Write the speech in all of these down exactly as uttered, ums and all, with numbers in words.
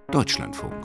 Deutschlandfunk.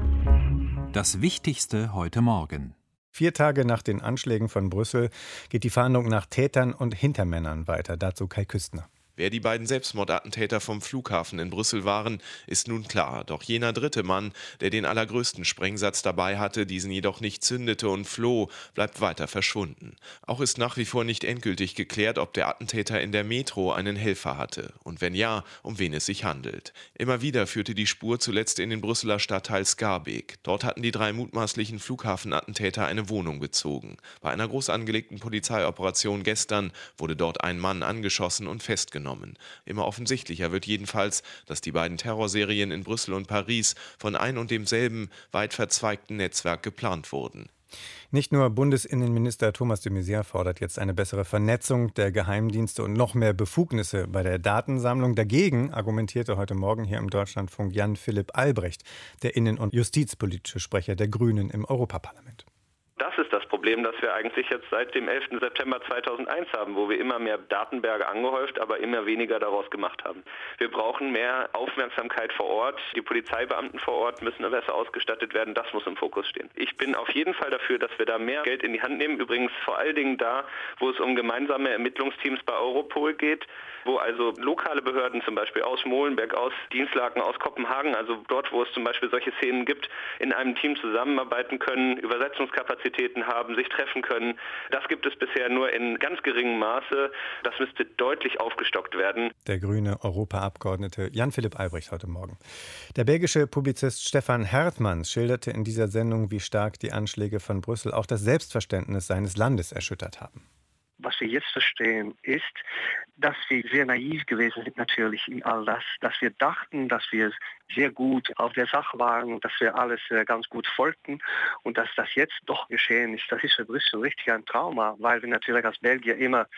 Das Wichtigste heute Morgen. Vier Tage nach den Anschlägen von Brüssel geht die Fahndung nach Tätern und Hintermännern weiter. Dazu Kai Küstner. Wer die beiden Selbstmordattentäter vom Flughafen in Brüssel waren, ist nun klar. Doch jener dritte Mann, der den allergrößten Sprengsatz dabei hatte, diesen jedoch nicht zündete und floh, bleibt weiter verschwunden. Auch ist nach wie vor nicht endgültig geklärt, ob der Attentäter in der Metro einen Helfer hatte. Und wenn ja, um wen es sich handelt. Immer wieder führte die Spur zuletzt in den Brüsseler Stadtteil Schaerbeek. Dort hatten die drei mutmaßlichen Flughafenattentäter eine Wohnung bezogen. Bei einer groß angelegten Polizeioperation gestern wurde dort ein Mann angeschossen und festgenommen. Immer offensichtlicher wird jedenfalls, dass die beiden Terrorserien in Brüssel und Paris von ein und demselben, weit verzweigten Netzwerk geplant wurden. Nicht nur Bundesinnenminister Thomas de Maizière fordert jetzt eine bessere Vernetzung der Geheimdienste und noch mehr Befugnisse bei der Datensammlung. Dagegen argumentierte heute Morgen hier im Deutschlandfunk Jan-Philipp Albrecht, der innen- und justizpolitische Sprecher der Grünen im Europaparlament. Das ist das Problem, das wir eigentlich jetzt seit dem elften September zweitausendeins haben, wo wir immer mehr Datenberge angehäuft, aber immer weniger daraus gemacht haben. Wir brauchen mehr Aufmerksamkeit vor Ort. Die Polizeibeamten vor Ort müssen besser ausgestattet werden. Das muss im Fokus stehen. Ich bin auf jeden Fall dafür, dass wir da mehr Geld in die Hand nehmen. Übrigens vor allen Dingen da, wo es um gemeinsame Ermittlungsteams bei Europol geht, wo also lokale Behörden, zum Beispiel aus Molenbeek, aus Dienstlaken, aus Kopenhagen, also dort, wo es zum Beispiel solche Szenen gibt, in einem Team zusammenarbeiten können, Übersetzungskapazitäten haben, sich treffen können. Das gibt es bisher nur in ganz geringem Maße. Das müsste deutlich aufgestockt werden. Der grüne Europaabgeordnete Jan-Philipp Albrecht heute Morgen. Der belgische Publizist Stefan Hertmans schilderte in dieser Sendung, wie stark die Anschläge von Brüssel auch das Selbstverständnis seines Landes erschüttert haben. Was wir jetzt verstehen, ist, dass wir sehr naiv gewesen sind natürlich in all das, dass wir dachten, dass wir sehr gut auf der Sache waren und dass wir alles ganz gut folgten und dass das jetzt doch geschehen ist. Das ist für Brüssel richtig ein Trauma, weil wir natürlich als Belgier immer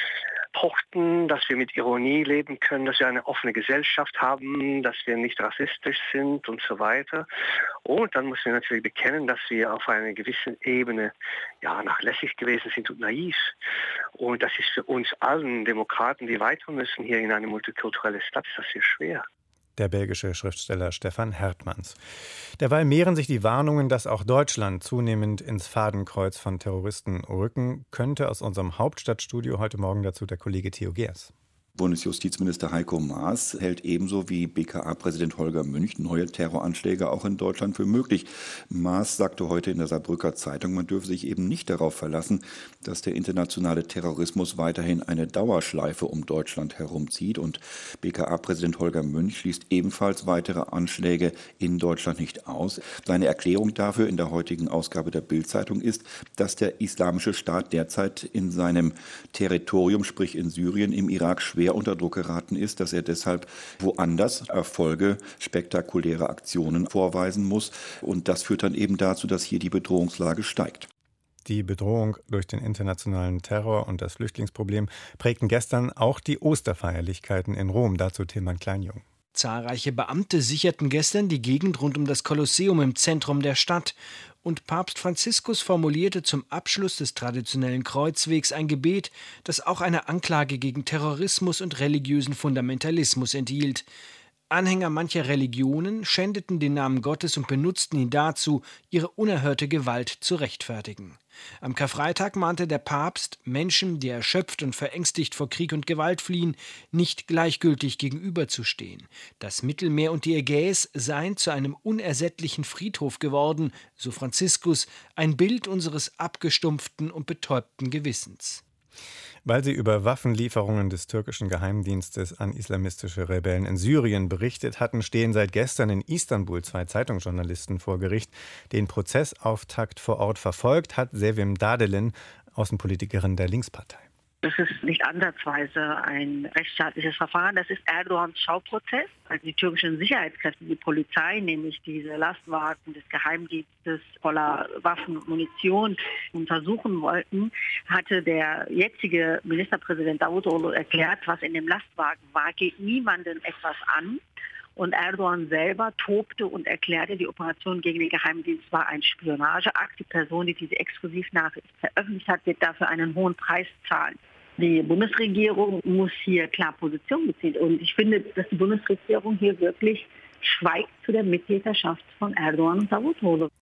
pochten, dass wir mit Ironie leben können, dass wir eine offene Gesellschaft haben, dass wir nicht rassistisch sind und so weiter. Und dann müssen wir natürlich bekennen, dass wir auf einer gewissen Ebene ja, nachlässig gewesen sind und naiv. Und das ist für uns allen Demokraten, die weiter müssen hier in eine multikulturelle Stadt, ist das sehr schwer. Der belgische Schriftsteller Stefan Hertmans. Derweil mehren sich die Warnungen, dass auch Deutschland zunehmend ins Fadenkreuz von Terroristen rücken könnte. Aus unserem Hauptstadtstudio heute Morgen dazu der Kollege Theo Geers. Bundesjustizminister Heiko Maas hält ebenso wie B K A-Präsident Holger Münch neue Terroranschläge auch in Deutschland für möglich. Maas sagte heute in der Saarbrücker Zeitung, man dürfe sich eben nicht darauf verlassen, dass der internationale Terrorismus weiterhin eine Dauerschleife um Deutschland herumzieht. Und B K A-Präsident Holger Münch schließt ebenfalls weitere Anschläge in Deutschland nicht aus. Seine Erklärung dafür in der heutigen Ausgabe der Bild-Zeitung ist, dass der Islamische Staat derzeit in seinem Territorium, sprich in Syrien, im Irak, schwer unter Druck geraten ist, dass er deshalb woanders Erfolge, spektakuläre Aktionen vorweisen muss. Und das führt dann eben dazu, dass hier die Bedrohungslage steigt. Die Bedrohung durch den internationalen Terror und das Flüchtlingsproblem prägten gestern auch die Osterfeierlichkeiten in Rom. Dazu Tilman Kleinjung. Zahlreiche Beamte sicherten gestern die Gegend rund um das Kolosseum im Zentrum der Stadt. Und Papst Franziskus formulierte zum Abschluss des traditionellen Kreuzwegs ein Gebet, das auch eine Anklage gegen Terrorismus und religiösen Fundamentalismus enthielt. Anhänger mancher Religionen schändeten den Namen Gottes und benutzten ihn dazu, ihre unerhörte Gewalt zu rechtfertigen. Am Karfreitag mahnte der Papst, Menschen, die erschöpft und verängstigt vor Krieg und Gewalt fliehen, nicht gleichgültig gegenüberzustehen. Das Mittelmeer und die Ägäis seien zu einem unersättlichen Friedhof geworden, so Franziskus, ein Bild unseres abgestumpften und betäubten Gewissens. Weil sie über Waffenlieferungen des türkischen Geheimdienstes an islamistische Rebellen in Syrien berichtet hatten, stehen seit gestern in Istanbul zwei Zeitungsjournalisten vor Gericht. Den Prozessauftakt vor Ort verfolgt hat Sevim Dadelin, Außenpolitikerin der Linkspartei. Das ist nicht ansatzweise ein rechtsstaatliches Verfahren. Das ist Erdogans Schauprozess. Also die türkischen Sicherheitskräfte, die Polizei, nämlich diese Lastwagen des Geheimdienstes voller Waffen und Munition untersuchen wollten, hatte der jetzige Ministerpräsident Davutoglu erklärt, was in dem Lastwagen war, geht niemandem etwas an. Und Erdogan selber tobte und erklärte, die Operation gegen den Geheimdienst war ein Spionageakt. Die Person, die diese Exklusivnachricht veröffentlicht hat, wird dafür einen hohen Preis zahlen. Die Bundesregierung muss hier klar Position beziehen. Und ich finde, dass die Bundesregierung hier wirklich schweigt zu der Mittäterschaft von Erdogan und Davutoglu.